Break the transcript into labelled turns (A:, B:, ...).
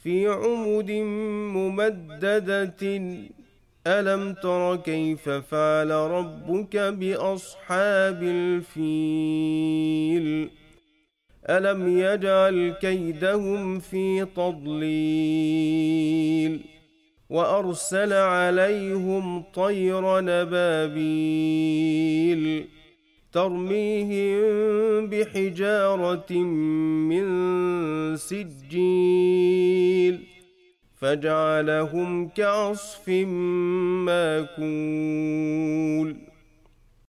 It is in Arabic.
A: في عمد ممددة ألم تر كيف فعل ربك بأصحاب الفيل ألم يجعل كيدهم في تضليل وأرسل عليهم طير نبابيل ترميهم بحجارة من سجيل فجعلهم كعصف ماكول